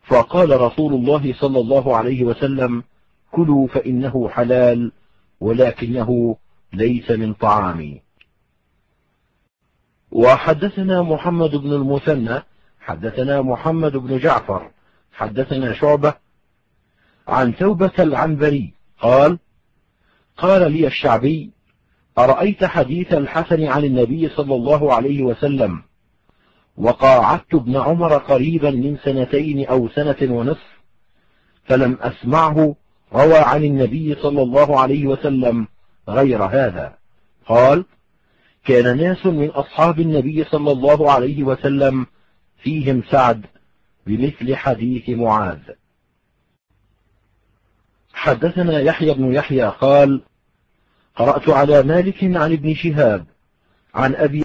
فقال رسول الله صلى الله عليه وسلم: كلوا فإنه حلال ولكنه ليس من طعامي. وحدثنا محمد بن المثنى حدثنا محمد بن جعفر حدثنا شعبة عن توبة العنبري قال: قال لي الشعبي: أرأيت حديث الحسن عن النبي صلى الله عليه وسلم وقاعدت ابن عمر قريبا من 2 أو 1.5 فلم أسمعه روى عن النبي صلى الله عليه وسلم غير هذا. قال: كان ناس من أصحاب النبي صلى الله عليه وسلم فيهم سعد بمثل حديث معاذ. حدثنا يحيى بن يحيى قال: قرأت على مالك عن ابن شهاب عن أبي.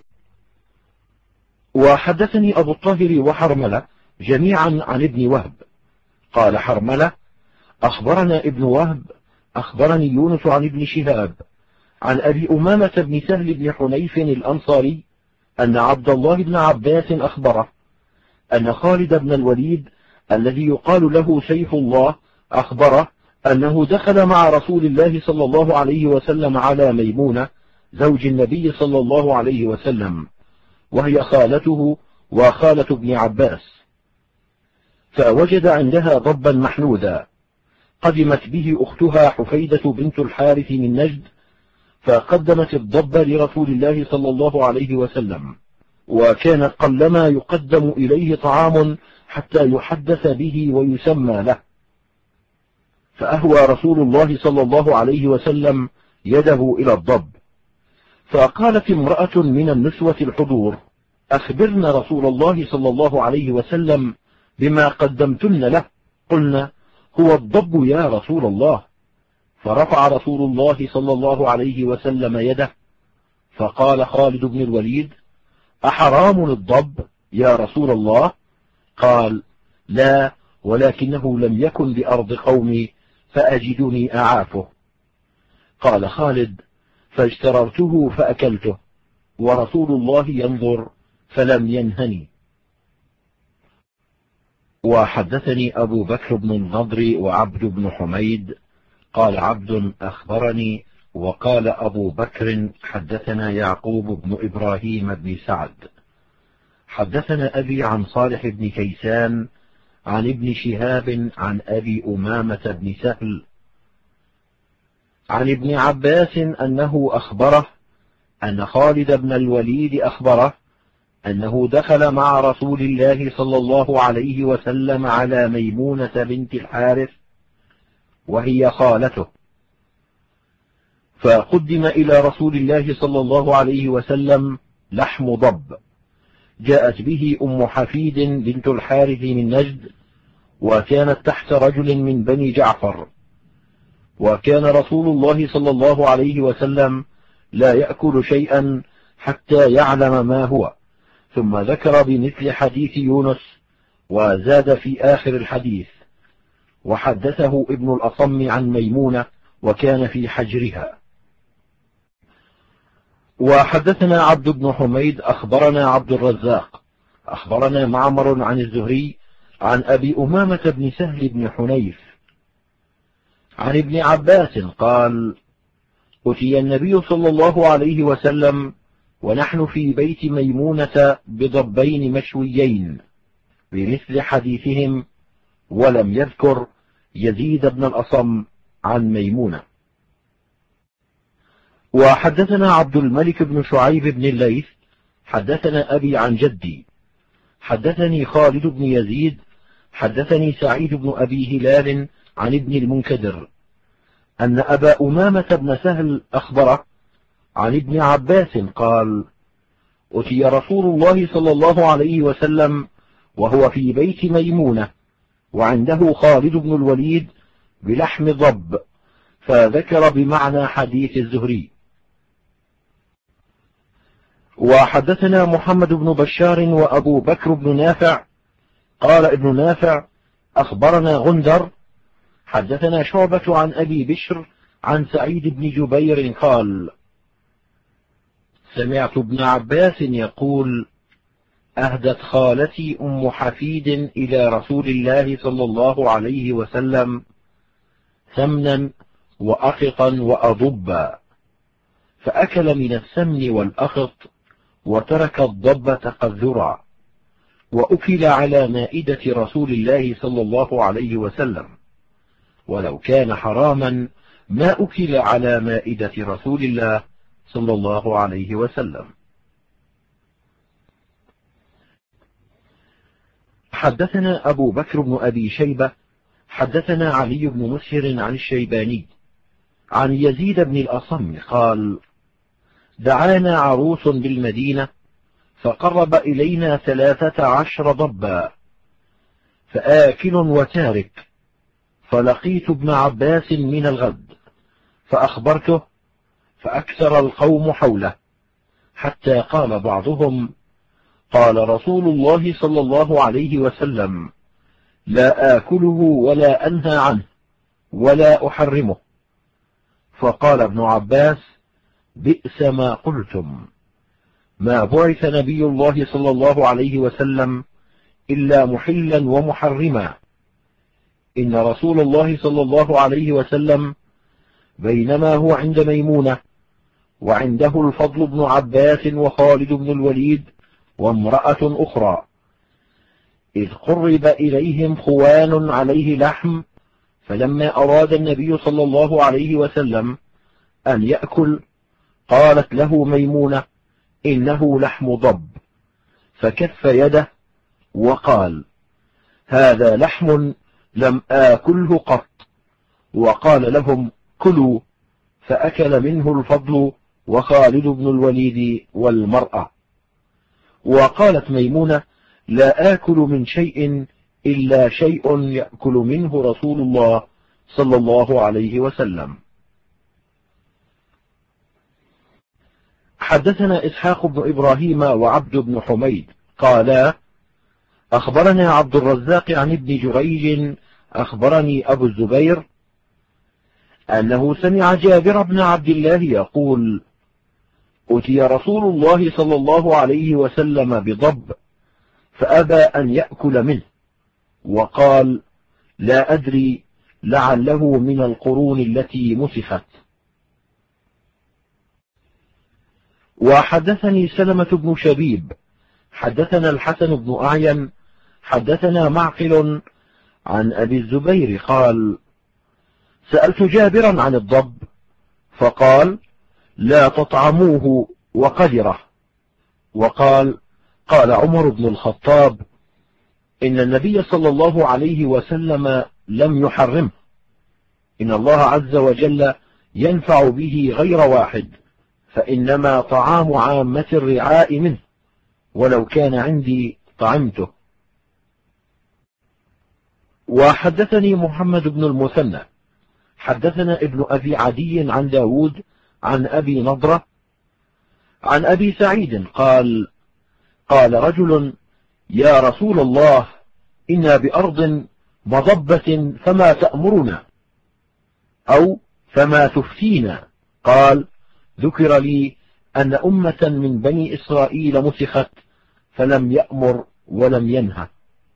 وحدثني أبو الطاهر وحرملة جميعا عن ابن وهب قال حرملة: أخبرنا ابن وهب أخبرني يونس عن ابن شهاب عن أبي أمامة بن سهل بن حنيف الأنصاري أن عبد الله بن عباس أخبره أن خالد بن الوليد الذي يقال له سيف الله أخبره أنه دخل مع رسول الله صلى الله عليه وسلم على ميمونة زوج النبي صلى الله عليه وسلم، وهي خالته وخالة ابن عباس، فوجد عندها ضبا محنوذا. قدمت به أختها حفيدة بنت الحارث من نجد، فقدمت الضب لرسول الله صلى الله عليه وسلم، وكان قلما يقدم إليه طعام حتى يحدث به ويسمى له، فأهوى رسول الله صلى الله عليه وسلم يده إلى الضب، فقالت امرأة من النسوة الحضور: أخبرنا رسول الله صلى الله عليه وسلم بما قدمتن له. قلنا: هو الضب يا رسول الله. فرفع رسول الله صلى الله عليه وسلم يده، فقال خالد بن الوليد: أحرام الضب يا رسول الله؟ قال: لا، ولكنه لم يكن بأرض قومي فأجدني أعافه. قال خالد: فاجتررته فأكلته، ورسول الله ينظر فلم ينهني. وحدثني أبو بكر بن النضر وعبد بن حميد قال عبد: أخبرني، وقال أبو بكر: حدثنا يعقوب بن إبراهيم بن سعد حدثنا أبي عن صالح بن كيسان عن ابن شهاب عن أبي أمامة بن سهل عن ابن عباس أنه أخبره أن خالد بن الوليد أخبره أنه دخل مع رسول الله صلى الله عليه وسلم على ميمونة بنت الحارث وهي خالته، فقدم إلى رسول الله صلى الله عليه وسلم لحم ضب، جاءت به أم حفيد بنت الحارث من نجد، وكانت تحت رجل من بني جعفر، وكان رسول الله صلى الله عليه وسلم لا يأكل شيئا حتى يعلم ما هو، ثم ذكر بمثل حديث يونس وزاد في آخر الحديث: وحدثه ابن الأصم عن ميمونة وكان في حجرها. وحدثنا عبد بن حميد أخبرنا عبد الرزاق أخبرنا معمر عن الزهري عن أبي أمامة بن سهل بن حنيف عن ابن عباس قال: أتي النبي صلى الله عليه وسلم ونحن في بيت ميمونة بضبين مشويين بمثل حديثهم، ولم يذكر يزيد بن الأصم عن ميمونة. وحدثنا عبد الملك بن شعيب بن الليث حدثنا أبي عن جدي حدثني خالد بن يزيد حدثني سعيد بن أبي هلال عن ابن المنكدر أن أبا أمامة بن سهل أخبره عن ابن عباس قال: أتي رسول الله صلى الله عليه وسلم وهو في بيت ميمونة وعنده خالد بن الوليد بلحم ضب، فذكر بمعنى حديث الزهري. وحدثنا محمد بن بشار وأبو بكر بن نافع قال ابن نافع: أخبرنا غندر حدثنا شعبة عن أبي بشر عن سعيد بن جبير قال: سمعت ابن عباس يقول: أهدت خالتي أم حفيد إلى رسول الله صلى الله عليه وسلم سمنا وأخطا وأضبا، فأكل من السمن والأخط وترك الضب تقذرا، وأكل على مائدة رسول الله صلى الله عليه وسلم، ولو كان حراما ما أكل على مائدة رسول الله صلى الله عليه وسلم. حدثنا أبو بكر بن أبي شيبة حدثنا علي بن مسهر عن الشيباني عن يزيد بن الأصم قال: دعانا عروس بالمدينة فقرب إلينا 13 ضبا، فآكل وتارك، فلقيت ابن عباس من الغد فأخبرته، فأكثر القوم حوله، حتى قال بعضهم: قال رسول الله صلى الله عليه وسلم: لا آكله ولا أنهى عنه ولا أحرمه. فقال ابن عباس: بئس ما قلتم، ما بعث نبي الله صلى الله عليه وسلم إلا محلا ومحرما، إن رسول الله صلى الله عليه وسلم بينما هو عند ميمونة وعنده الفضل بن عباس وخالد بن الوليد وامرأة أخرى، إذ قرب إليهم خوان عليه لحم، فلما أراد النبي صلى الله عليه وسلم أن يأكل قالت له ميمونة: إنه لحم ضب، فكف يده وقال: هذا لحم لم آكله قط، وقال لهم: كلوا، فأكل منه الفضل وخالد بن الوليد والمرأة. وقالت ميمونة: لا آكل من شيء إلا شيء يأكل منه رسول الله صلى الله عليه وسلم. حدثنا إسحاق بن إبراهيم وعبد بن حميد قالا: أخبرنا عبد الرزاق عن ابن جريج أخبرني أبو الزبير أنه سمع جابر بن عبد الله يقول: أتي رسول الله صلى الله عليه وسلم بضب فأبى أن يأكل منه، وقال: لا أدري، لعله من القرون التي مسخت. وحدثني سلمة بن شبيب حدثنا الحسن بن أعين حدثنا معقل عن أبي الزبير قال: سألت جابرا عن الضب فقال: لا تطعموه وقدره. وقال: قال عمر بن الخطاب: إن النبي صلى الله عليه وسلم لم يحرمه، إن الله عز وجل ينفع به غير واحد، فإنما طعام عامة الرعاء منه، ولو كان عندي طعمته. وحدثني محمد بن المثنى حدثنا ابن أبي عدي عن داود عن أبي نضرة عن أبي سعيد قال: قال رجل: يا رسول الله، إنا بأرض مضبة فما تأمرنا، أو فما تفتينا؟ قال: ذكر لي أن أمة من بني إسرائيل مسخت فلم يأمر ولم ينهى.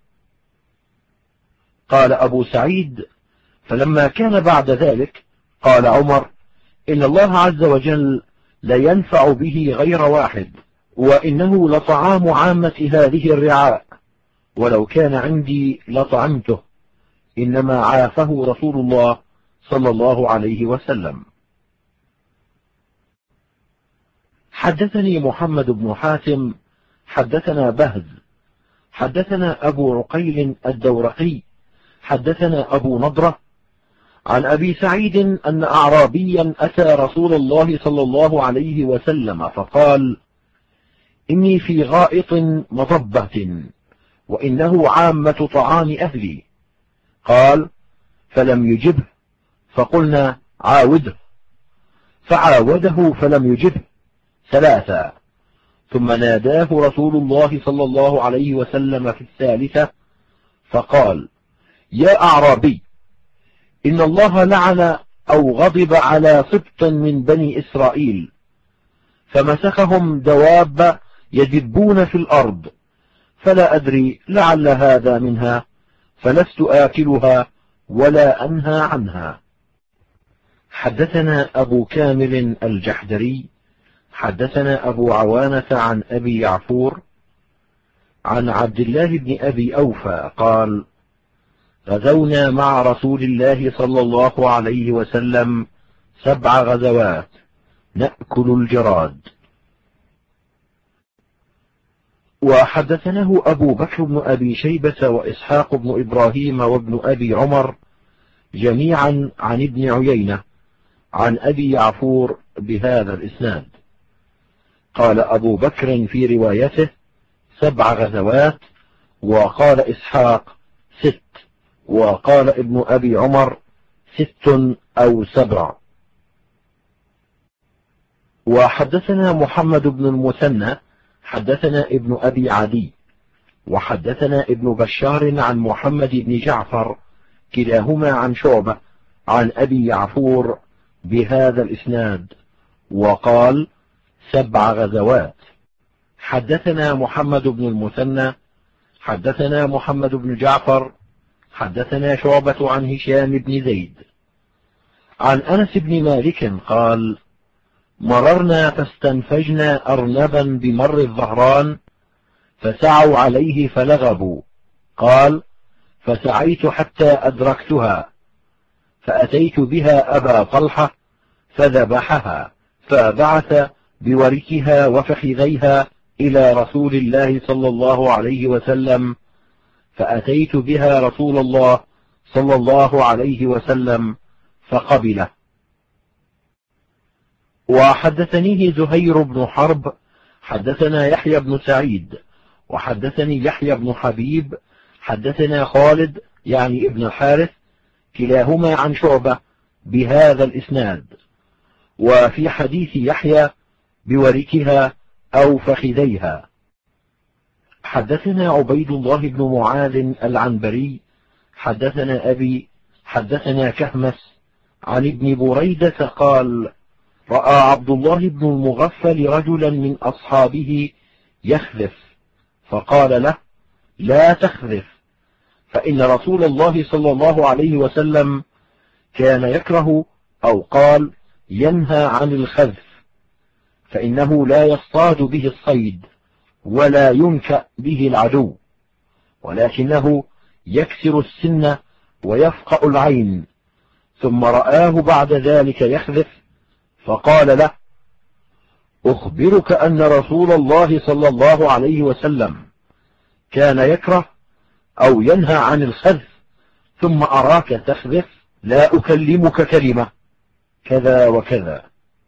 قال أبو سعيد: فلما كان بعد ذلك قال عمر: إن الله عز وجل لينفع به غير واحد، وإنه لطعام عامة هذه الرعاء، ولو كان عندي لطعمته، إنما عافه رسول الله صلى الله عليه وسلم. حدثني محمد بن حاتم حدثنا بهز حدثنا أبو عقيل الدورقي حدثنا أبو نضرة عن أبي سعيد أن أعرابيا أتى رسول الله صلى الله عليه وسلم فقال: إني في غائط مضبة، وإنه عامة طعام أهلي. قال: فلم يجبه، فقلنا: عاوده. فعاوده فلم يجبه 3، ثم ناداه رسول الله صلى الله عليه وسلم في 3 فقال: يا أعرابي، إن الله لعن أو غضب على سبط من بني إسرائيل، فمسخهم دواب يدبون في الأرض، فلا أدري لعل هذا منها، فلست آكلها ولا أنهى عنها. حدثنا أبو كامل الجحدري حدثنا أبو عوانة عن أبي يعفور عن عبد الله بن أبي أوفى قال: غزونا مع رسول الله صلى الله عليه وسلم 7 غزوات نأكل الجراد. وحدثناه أبو بكر بن أبي شيبة وإسحاق بن إبراهيم وابن أبي عمر جميعا عن ابن عيينة عن أبي يعفور بهذا الإسناد. قال أبو بكر في روايته 7 غزوات، وقال إسحاق 6، وقال ابن أبي عمر 6 أو 7. وحدثنا محمد بن المثنى حدثنا ابن أبي عدي وحدثنا ابن بشار عن محمد بن جعفر كلاهما عن شعبة عن أبي يعفور بهذا الإسناد، وقال 7 غزوات. حدثنا محمد بن المثنى حدثنا محمد بن جعفر حدثنا شعبة عن هشام بن زيد عن أنس بن مالك قال: مررنا فاستنفجنا أرنبا بمر الظهران فسعوا عليه فلغبوا. قال: فسعيت حتى أدركتها فأتيت بها أبا طلحة فذبحها، فبعث بوركها وفخذيها إلى رسول الله صلى الله عليه وسلم، فأتيت بها رسول الله صلى الله عليه وسلم فقبله. وحدثنيه زهير بن حرب حدثنا يحيى بن سعيد وحدثني يحيى بن حبيب حدثنا خالد يعني ابن الحارث كلاهما عن شعبة بهذا الإسناد، وفي حديث يحيى بوركها أو فخذيها. حدثنا عبيد الله بن معاذ العنبري حدثنا أبي حدثنا كهمس عن ابن بريدة قال: رأى عبد الله بن المغفل رجلا من أصحابه يخذف، فقال له: لا تخذف، فإن رسول الله صلى الله عليه وسلم كان يكره أو قال ينهى عن الخذف، فإنه لا يصطاد به الصيد ولا ينكأ به العدو، ولكنه يكسر السن ويفقأ العين. ثم رآه بعد ذلك يخذف فقال له: أخبرك أن رسول الله صلى الله عليه وسلم كان يكره أو ينهى عن الخذف، ثم أراك تخذف، لا أكلمك كلمة كذا وكذا.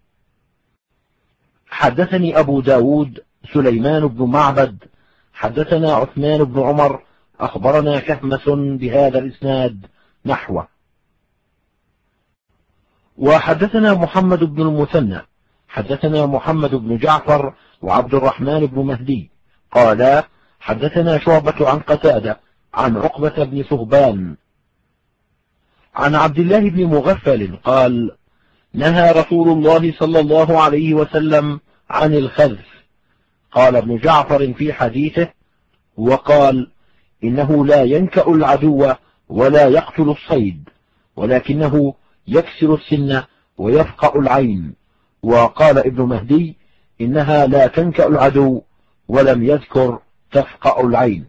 حدثني أبو داود سليمان بن معبد حدثنا عثمان بن عمر أخبرنا كهمس بهذا الإسناد نحوه. وحدثنا محمد بن المثنى حدثنا محمد بن جعفر وعبد الرحمن بن مهدي قالا: حدثنا شعبة عن قتادة عن عقبة بن ثهبان عن عبد الله بن مغفل قال: نهى رسول الله صلى الله عليه وسلم عن الخذف. قال ابن جعفر في حديثه: وقال إنه لا ينكأ العدو ولا يقتل الصيد، ولكنه يكسر السن ويفقأ العين. وقال ابن مهدي: إنها لا تنكأ العدو، ولم يذكر تفقأ العين.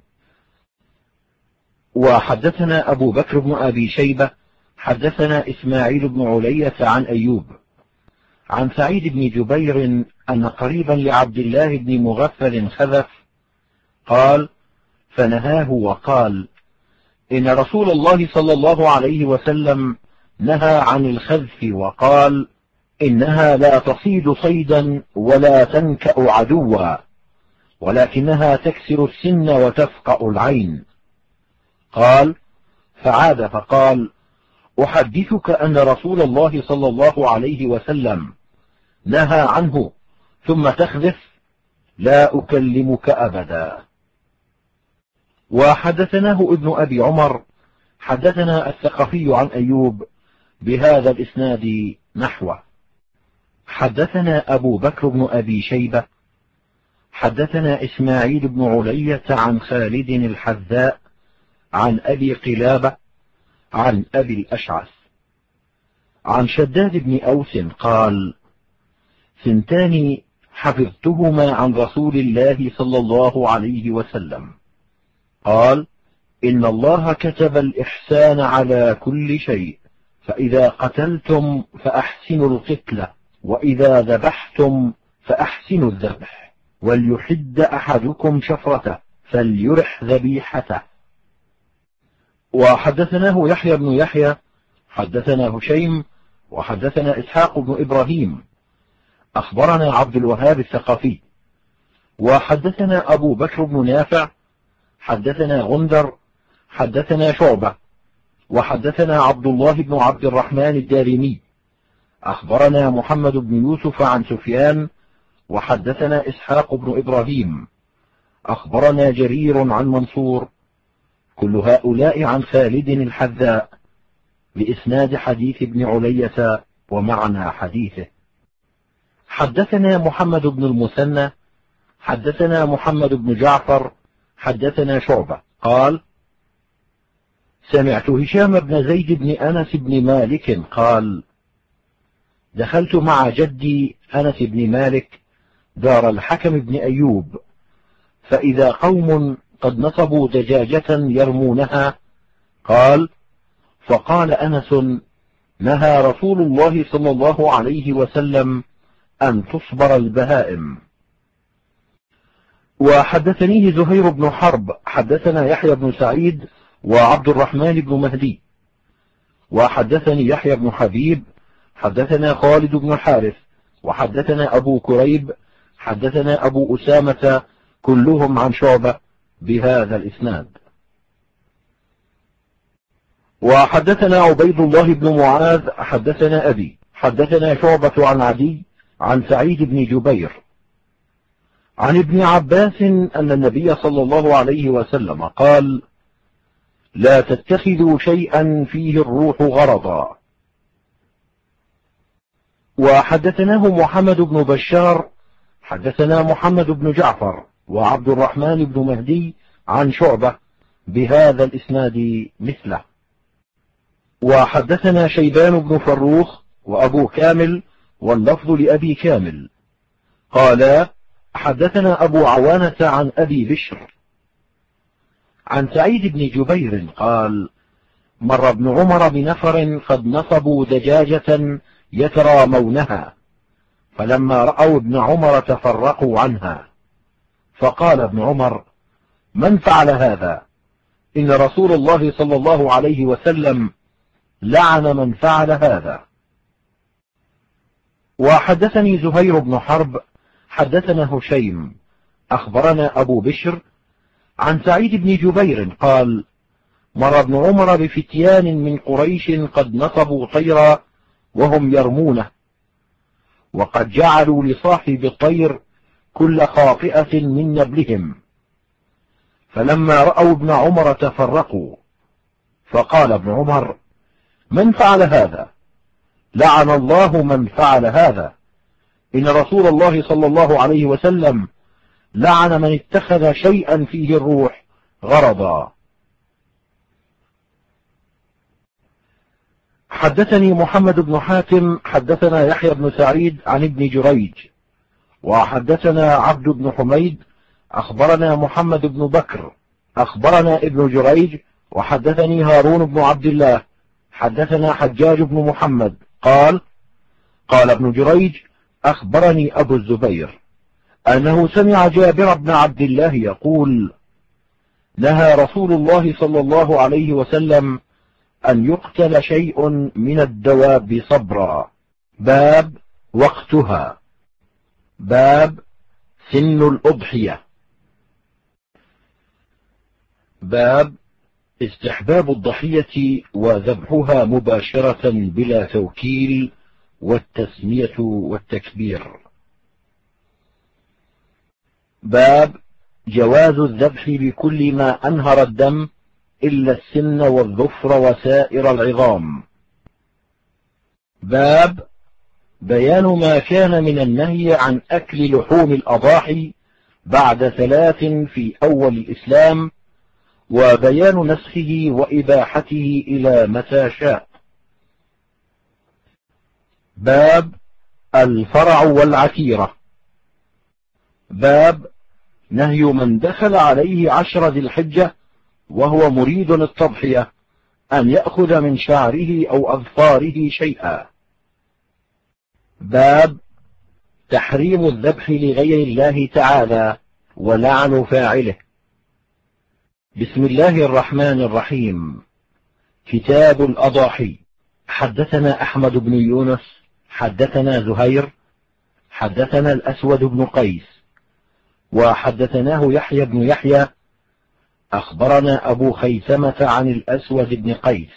وحدثنا أبو بكر بن أبي شيبة حدثنا إسماعيل بن علية عن أيوب عن سعيد بن جبير أن قريبا لعبد الله بن مغفل خذف، قال: فنهاه وقال: إن رسول الله صلى الله عليه وسلم نهى عن الخذف، وقال: إنها لا تصيد صيدا ولا تنكأ عدوا، ولكنها تكسر السن وتفقأ العين. قال: فعاد فقال: أحدثك أن رسول الله صلى الله عليه وسلم نهى عنه ثم تخذف، لا أكلمك أبدا. وحدثناه ابن أبي عمر حدثنا الثقفي عن أيوب بهذا الإسناد نحوه. حدثنا أبو بكر بن أبي شيبة حدثنا إسماعيل بن علية عن خالد الحذاء عن أبي قلابة عن أبي الأشعث عن شداد بن أوس قال: ثنتان حفظتهما عن رسول الله صلى الله عليه وسلم، قال: إن الله كتب الإحسان على كل شيء، فإذا قتلتم فأحسنوا القتلة، وإذا ذبحتم فأحسنوا الذبح، وليحد أحدكم شفرته فليرح ذبيحته. وحدثناه يحيى بن يحيى حدثنا هشيم وحدثنا إسحاق بن إبراهيم أخبرنا عبد الوهاب الثقفي وحدثنا أبو بكر بن نافع حدثنا غندر حدثنا شعبة وحدثنا عبد الله بن عبد الرحمن الدارمي أخبرنا محمد بن يوسف عن سفيان وحدثنا إسحاق بن إبراهيم أخبرنا جرير عن منصور، كل هؤلاء عن خالد الحذاء بإسناد حديث ابن علية ومعنى حديثه. حدثنا محمد بن المثنى حدثنا محمد بن جعفر حدثنا شعبة قال: سمعت هشام بن زيد بن أنس بن مالك قال: دخلت مع جدي أنس بن مالك دار الحكم بن أيوب، فإذا قوم قد نصبوا دجاجة يرمونها. قال: فقال أنس: نهى رسول الله صلى الله عليه وسلم أن تصبر البهائم. وحدثنيه زهير بن حرب حدثنا يحيى بن سعيد وعبد الرحمن بن مهدي، وحدثني يحيى بن حبيب حدثنا خالد بن الحارث وحدثنا أبو كريب حدثنا أبو أسامة كلهم عن شعبة بهذا الإسناد. وحدثنا عبيد الله بن معاذ حدثنا أبي حدثنا شعبة عن عدي عن سعيد بن جبير عن ابن عباس أن النبي صلى الله عليه وسلم قال: لا تتخذوا شيئا فيه الروح غرضا. وحدثناه محمد بن بشار حدثنا محمد بن جعفر وعبد الرحمن بن مهدي عن شعبة بهذا الإسناد مثله. وحدثنا شيبان بن فروخ وأبو كامل واللفظ لأبي كامل قال: حدثنا أبو عوانة عن أبي بشر عن سعيد بن جبير قال: مر ابن عمر بنفر قد نصبوا دجاجة يترامونها، فلما رأوا ابن عمر تفرقوا عنها، فقال ابن عمر: من فعل هذا؟ إن رسول الله صلى الله عليه وسلم لعن من فعل هذا. وحدثني زهير بن حرب حدثنا هشيم أخبرنا أبو بشر عن سعيد بن جبير قال: مر ابن عمر بفتيان من قريش قد نصبوا طيرا وهم يرمونه، وقد جعلوا لصاحب الطير كل خاطئة من نبلهم، فلما رأوا ابن عمر تفرقوا، فقال ابن عمر: من فعل هذا؟ لعن الله من فعل هذا، إن رسول الله صلى الله عليه وسلم لعن من اتخذ شيئا فيه الروح غرضا. حدثني محمد بن حاتم حدثنا يحيى بن سعيد عن ابن جريج، وحدثنا عبد بن حميد أخبرنا محمد بن بكر أخبرنا ابن جريج، وحدثني هارون بن عبد الله حدثنا حجاج بن محمد قال: قال ابن جريج: أخبرني أبو الزبير أنه سمع جابر بن عبد الله يقول: نهى رسول الله صلى الله عليه وسلم أن يقتل شيء من الدواب صبرا. باب وقتها. باب سن الأضحية. باب استحباب الضحية وذبحها مباشرة بلا توكيل والتسمية والتكبير. باب جواز الذبح بكل ما أنهر الدم إلا السن والظفر وسائر العظام. باب بيان ما كان من النهي عن أكل لحوم الأضاحي بعد 3 في أول الإسلام، وبيان نسخه وإباحته إلى متى شاء. باب الفرع والعتيرة. باب نهي من دخل عليه 10 ذي الحجة وهو مريد التضحية أن يأخذ من شعره أو أظفاره شيئا. باب تحريم الذبح لغير الله تعالى ولعن فاعله. بسم الله الرحمن الرحيم. كتاب الأضاحي. حدثنا أحمد بن يونس حدثنا زهير حدثنا الأسود بن قيس وحدثناه يحيى بن يحيى أخبرنا أبو خيثمة عن الأسود بن قيس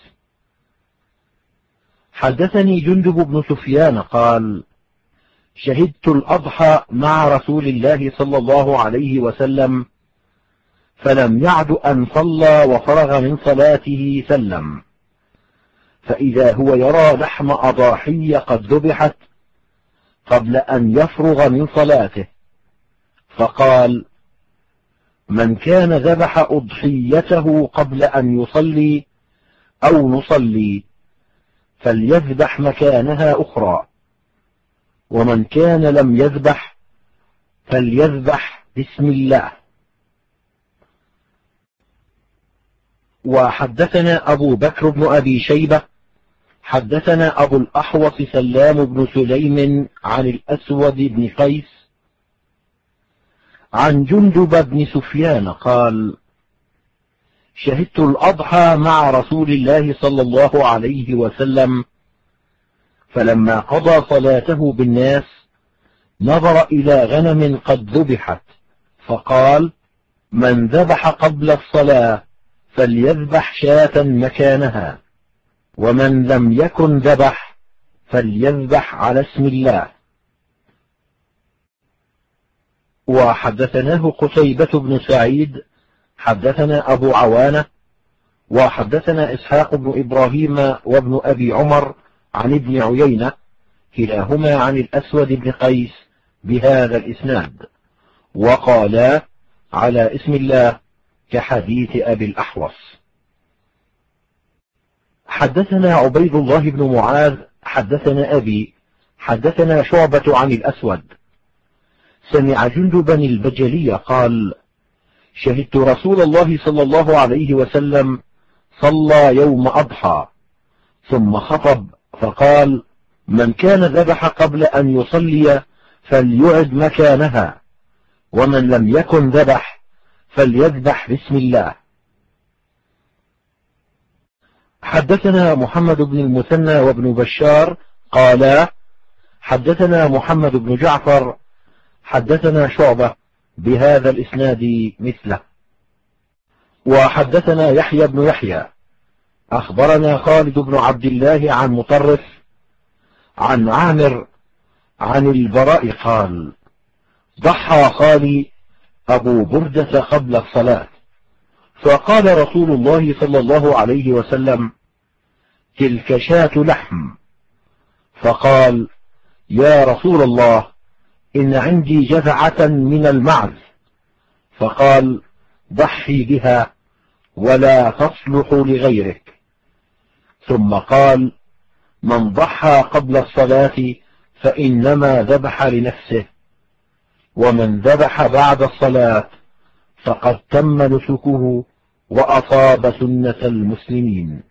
حدثني جندب بن سفيان قال: شهدت الأضحى مع رسول الله صلى الله عليه وسلم، فلم يعد أن صلى وفرغ من صلاته سلم، فإذا هو يرى لحم أضاحي قد ذبحت قبل أن يفرغ من صلاته، فقال: من كان ذبح أضحيته قبل أن يصلي أو نصلي فليذبح مكانها أخرى، ومن كان لم يذبح فليذبح بسم الله. وحدثنا أبو بكر بن أبي شيبة حدثنا أبو الأحوص سلام بن سليم عن الأسود بن قيس عن جندب بن سفيان قال: شهدت الأضحى مع رسول الله صلى الله عليه وسلم، فلما قضى صلاته بالناس نظر إلى غنم قد ذبحت، فقال: من ذبح قبل الصلاة فليذبح شاة مكانها، ومن لم يكن ذبح فليذبح على اسم الله. وحدثناه قتيبة بن سعيد حدثنا أبو عوانة وحدثنا إسحاق بن إبراهيم وابن أبي عمر عن ابن عيينة كلاهما عن الأسود بن قيس بهذا الإسناد، وقالا على اسم الله كحديث أبي الأحوص. حدثنا عبيد الله بن معاذ حدثنا أبي حدثنا شعبة عن الأسود سمع جندبا البجلي قال: شهدت رسول الله صلى الله عليه وسلم صلى يوم أضحى ثم خطب فقال: من كان ذبح قبل أن يصلي فليعد مكانها، ومن لم يكن ذبح فليذبح بسم الله. حدثنا محمد بن المثنى وابن بشار قالا: حدثنا محمد بن جعفر حدثنا شعبة بهذا الإسناد مثله. وحدثنا يحيى بن يحيى أخبرنا خالد بن عبد الله عن مطرف عن عامر عن البراء قال: ضحى خالي أبو بردة قبل الصلاة، فقال رسول الله صلى الله عليه وسلم: تلك شاة لحم. فقال: يا رسول الله، إن عندي جذعة من المعز. فقال: ضحي بها ولا تصلح لغيرك. ثم قال: من ضحى قبل الصلاة فإنما ذبح لنفسه، ومن ذبح بعد الصلاة فقد تم نسكه وأصاب سنة المسلمين.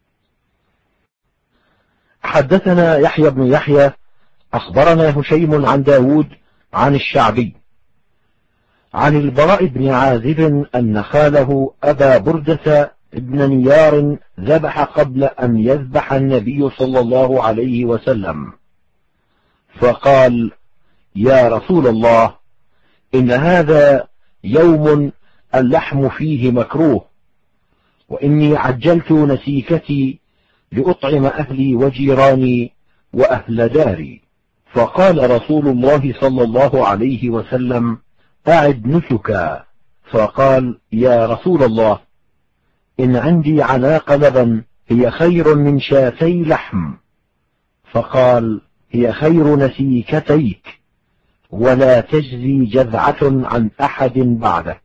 حدثنا يحيى بن يحيى أخبرنا هشيم عن داود عن الشعبي عن البراء بن عازب أن خاله أبا بردة ابن نيار ذبح قبل أن يذبح النبي صلى الله عليه وسلم، فقال: يا رسول الله، إن هذا يوم اللحم فيه مكروه، وإني عجلت نسيكتي لأطعم أهلي وجيراني وأهل داري. فقال رسول الله صلى الله عليه وسلم: أعد نسكا. فقال: يا رسول الله، إن عندي عناق لبن هي خير من شاتي لحم. فقال: هي خير نسيكتيك. ولا تجزي جذعة عن أحد بعدك.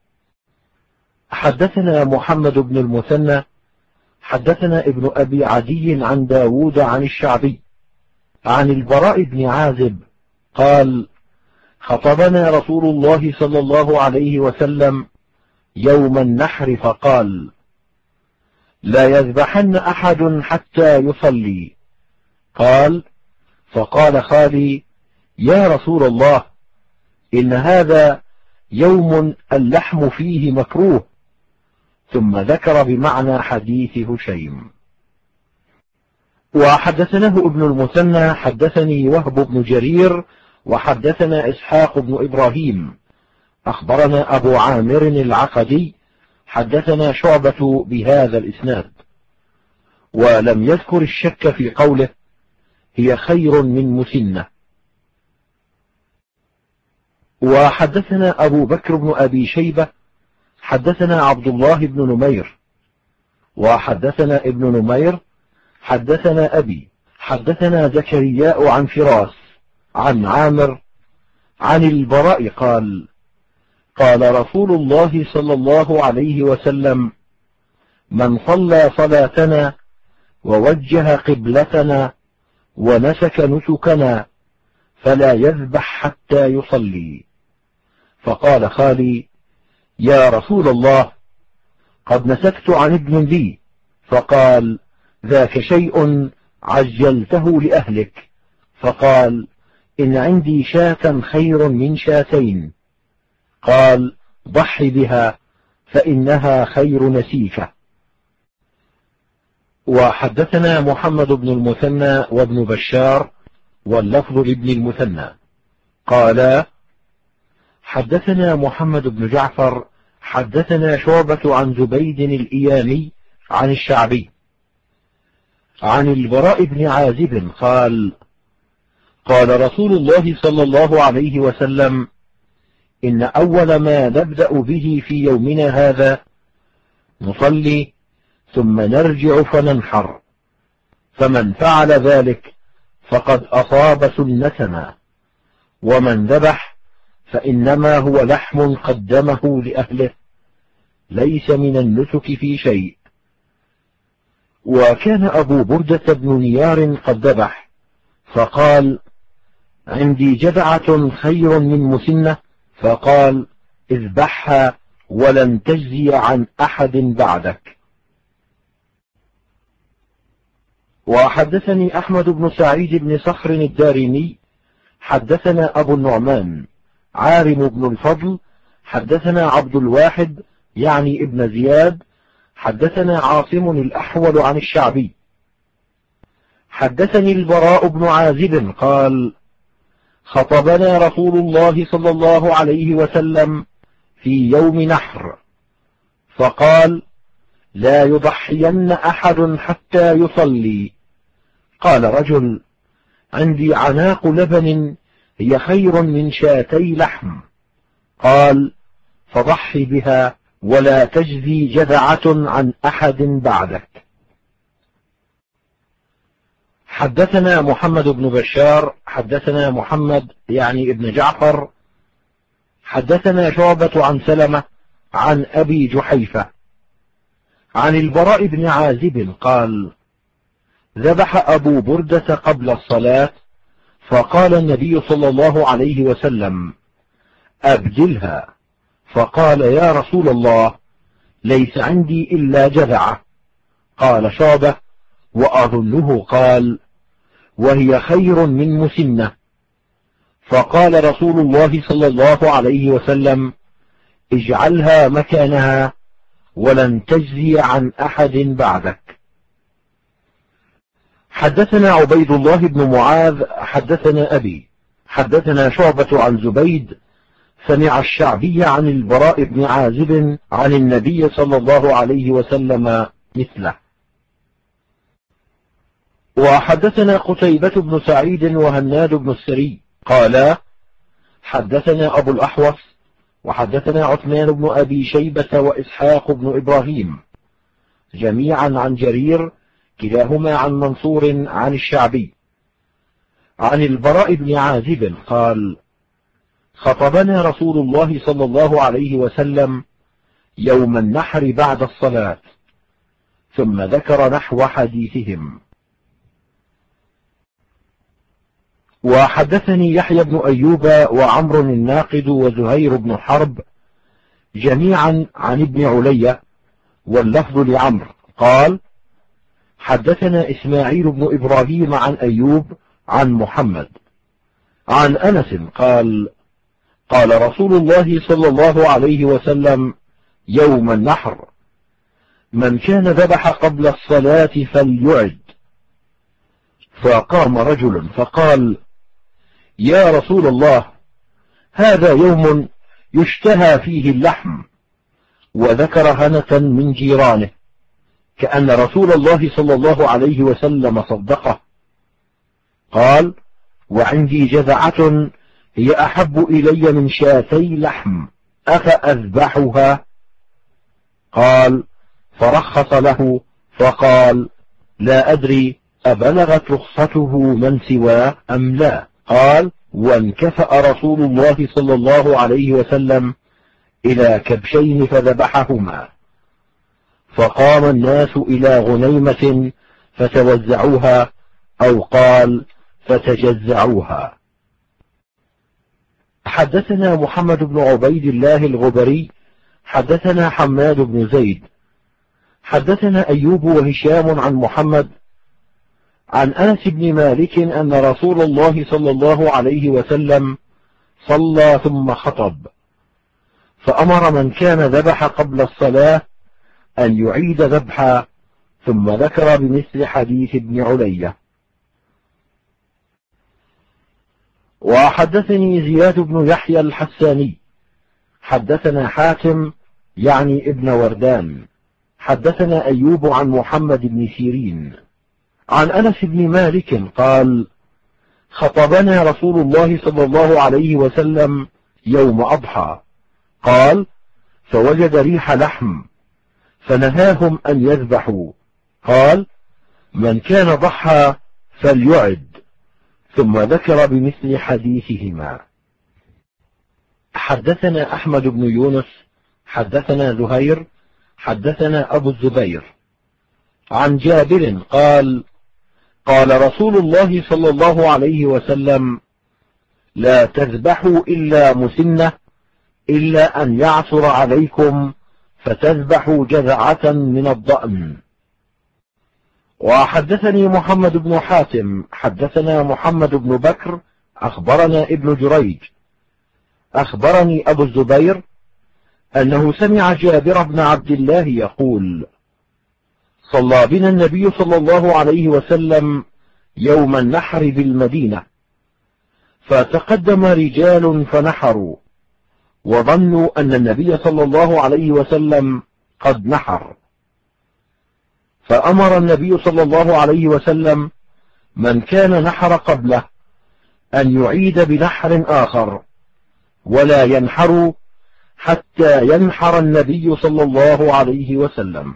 حدثنا محمد بن المثنى حدثنا ابن أبي عدي عن داود عن الشعبي عن البراء بن عازب قال: خطبنا رسول الله صلى الله عليه وسلم يوم النحر فقال: لا يذبحن أحد حتى يصلي. قال: فقال خالي: يا رسول الله، إن هذا يوم اللحم فيه مكروه. ثم ذكر بمعنى حديث هشيم. وحدثناه ابن المثنى حدثني وهب بن جرير وحدثنا إسحاق بن إبراهيم أخبرنا أبو عامر العقدي حدثنا شعبة بهذا الإسناد، ولم يذكر الشك في قوله: هي خير من مسنة. وحدثنا أبو بكر بن أبي شيبة حدثنا عبد الله بن نمير وحدثنا ابن نمير حدثنا أبي حدثنا زكرياء عن فراس عن عامر عن البراء قال: قال رسول الله صلى الله عليه وسلم: من صلى صلاتنا ووجه قبلتنا ونسك نسكنا فلا يذبح حتى يصلي. فقال خالي: يا رسول الله، قد نسكت عن ابن لي. فقال: ذاك شيء عجلته لأهلك. فقال: إن عندي شاة خير من شاتين. قال: ضح بها فإنها خير نسيكة. وحدثنا محمد بن المثنى وابن بشار واللفظ لابن المثنى قالا: حدثنا محمد بن جعفر حدثنا شعبة عن زبيد الإيامي عن الشعبي عن البراء بن عازب قال: قال رسول الله صلى الله عليه وسلم: إن أول ما نبدأ به في يومنا هذا نصلي ثم نرجع فننحر، فمن فعل ذلك فقد أصاب سنتنا، ومن ذبح فإنما هو لحم قدمه لأهله، ليس من النسك في شيء. وكان أبو بردة بن نيار قد ذبح، فقال: عندي جذعة خير من مسنة. فقال: اذبحها ولن تجزي عن أحد بعدك. وحدثني أحمد بن سعيد بن صخر الدارمي حدثنا أبو النعمان عارم بن الفضل حدثنا عبد الواحد يعني ابن زياد حدثنا عاصم الأحول عن الشعبي حدثني البراء بن عازب قال: خطبنا رسول الله صلى الله عليه وسلم في يوم نحر فقال: لا يضحين أحد حتى يصلي. قال رجل: عندي عناق لبن هي خير من شاتي لحم. قال: فضحي بها ولا تجزي جذعة عن أحد بعدك. حدثنا محمد بن بشار حدثنا محمد يعني ابن جعفر حدثنا شعبة عن سلمة عن أبي جحيفة عن البراء بن عازب قال: ذبح أبو بردة قبل الصلاة، فقال النبي صلى الله عليه وسلم: أبدلها. فقال: يا رسول الله، ليس عندي إلا جذعة. قال شعبة: وأظنه قال: وهي خير من مسنة. فقال رسول الله صلى الله عليه وسلم: اجعلها مكانها ولن تجزي عن أحد بعدك. حدثنا عبيد الله بن معاذ حدثنا أبي حدثنا شعبة عن زبيد سمع الشعبي عن البراء بن عازب عن النبي صلى الله عليه وسلم مثله. وحدثنا قتيبة بن سعيد وهناد بن السري قالا: حدثنا أبو الأحوص وحدثنا عثمان بن أبي شيبة وإسحاق بن إبراهيم جميعا عن جرير كلاهما عن منصور عن الشعبي عن البراء بن عازب قال: خطبنا رسول الله صلى الله عليه وسلم يوم النحر بعد الصلاة، ثم ذكر نحو حديثهم. وحدثني يحيى بن أيوب وعمر الناقد وزهير بن حرب جميعا عن ابن علي، واللفظ لعمر قال: حدثنا إسماعيل بن إبراهيم عن أيوب عن محمد عن أنس قال: قال رسول الله صلى الله عليه وسلم يوم النحر: من كان ذبح قبل الصلاة فليعد. فقام رجل فقال: يا رسول الله، هذا يوم يشتهى فيه اللحم، وذكر هنة من جيرانه، كأن رسول الله صلى الله عليه وسلم صدقه. قال: وعندي جذعة هي أحب إلي من شاتي لحم، أفأذبحها؟ قال: فرخص له فقال: لا أدري أبلغت رخصته من سواه أم لا؟ قال: وانكفأ رسول الله صلى الله عليه وسلم إلى كبشين فذبحهما، فقام الناس إلى غنيمة فتوزعوها، أو قال فتجزعوها. حدثنا محمد بن عبيد الله الغبري حدثنا حماد بن زيد حدثنا أيوب وهشام عن محمد عن أنس بن مالك أن رسول الله صلى الله عليه وسلم صلى ثم خطب، فأمر من كان ذبح قبل الصلاة أن يعيد ذبحا، ثم ذكر بمثل حديث ابن علي. وحدثني زياد بن يحيى الحساني حدثنا حاتم يعني ابن وردان حدثنا أيوب عن محمد بن سيرين عن أنس بن مالك قال: خطبنا رسول الله صلى الله عليه وسلم يوم أضحى، قال: فوجد ريح لحم فنهاهم أن يذبحوا، قال: من كان ضحى فليعد، ثم ذكر بمثل حديثهما. حدثنا أحمد بن يونس حدثنا زهير حدثنا أبو الزبير عن جابر قال: قال رسول الله صلى الله عليه وسلم: لا تذبحوا إلا مسنة، إلا أن يعثر عليكم فتذبحوا جذعة من الضأن. وحدثني محمد بن حاتم حدثنا محمد بن بكر أخبرنا ابن جريج أخبرني أبو الزبير أنه سمع جابر بن عبد الله يقول: صلى بنا النبي صلى الله عليه وسلم يوم النحر بالمدينة، فتقدم رجال فنحروا، وظنوا أن النبي صلى الله عليه وسلم قد نحر، فأمر النبي صلى الله عليه وسلم من كان نحر قبله أن يعيد بنحر آخر، ولا ينحر حتى ينحر النبي صلى الله عليه وسلم.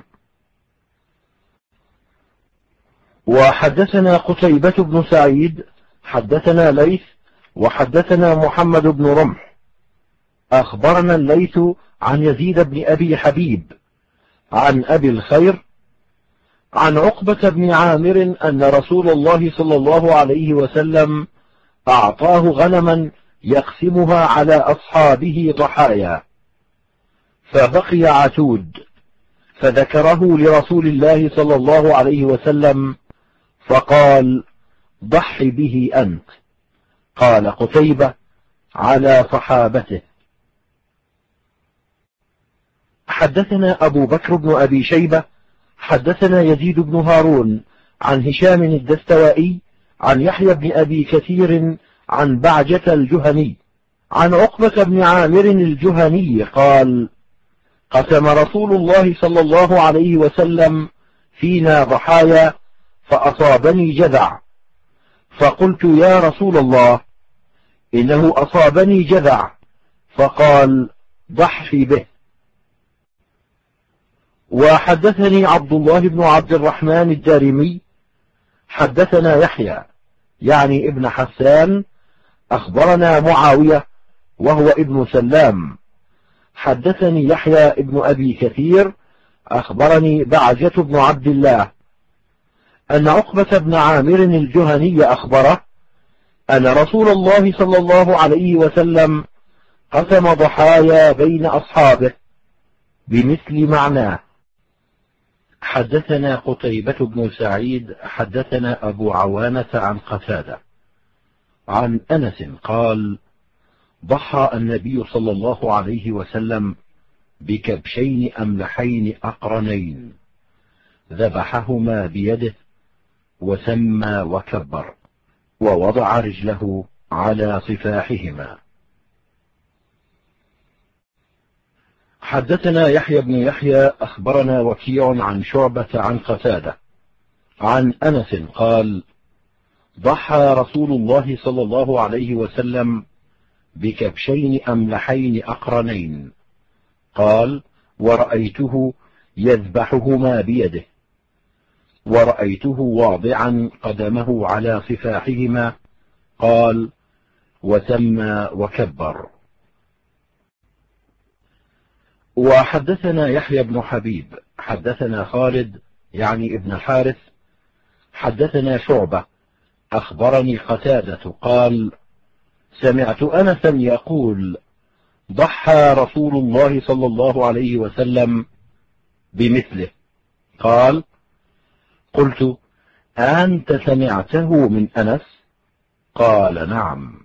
وحدثنا قتيبة بن سعيد حدثنا ليث وحدثنا محمد بن رمح أخبرنا الليث عن يزيد بن أبي حبيب عن أبي الخير عن عقبة بن عامر أن رسول الله صلى الله عليه وسلم أعطاه غنما يقسمها على أصحابه ضحايا، فبقي عتود، فذكره لرسول الله صلى الله عليه وسلم فقال: ضح به أنت. قال قتيبة: على صحابته. حدثنا أبو بكر بن أبي شيبة حدثنا يزيد بن هارون عن هشام الدستوائي عن يحيى بن أبي كثير عن بعجة الجهني عن عقبة بن عامر الجهني قال: قسم رسول الله صلى الله عليه وسلم فينا ضحايا، فأصابني جذع، فقلت: يا رسول الله، إنه أصابني جذع. فقال: ضحي به. وحدثني عبد الله بن عبد الرحمن الدارمي حدثنا يحيى يعني ابن حسان أخبرنا معاوية وهو ابن سلام. حدثني يحيى ابن أبي كثير أخبرني بعجة بن عبد الله أن عقبة بن عامر الجهني أخبره أن رسول الله صلى الله عليه وسلم قسم ضحايا بين أصحابه بمثل معناه. حدثنا قتيبة بن سعيد حدثنا أبو عوانة عن قتادة عن أنس قال: ضحى النبي صلى الله عليه وسلم بكبشين أملحين أقرنين، ذبحهما بيده وسمى وكبر، ووضع رجله على صفاحهما. حدثنا يحيى بن يحيى أخبرنا وكيع عن شعبة عن قتادة عن أنس قال: ضحى رسول الله صلى الله عليه وسلم بكبشين أملحين أقرنين. قال: ورأيته يذبحهما بيده، ورأيته واضعا قدمه على صفاحهما. قال: وسمى وكبر. وحدثنا يحيى بن حبيب حدثنا خالد يعني ابن الحارث حدثنا شعبة أخبرني قتادة قال: سمعت أنسا يقول: ضحى رسول الله صلى الله عليه وسلم بمثله. قال: قلت: أنت سمعته من أنس؟ قال: نعم.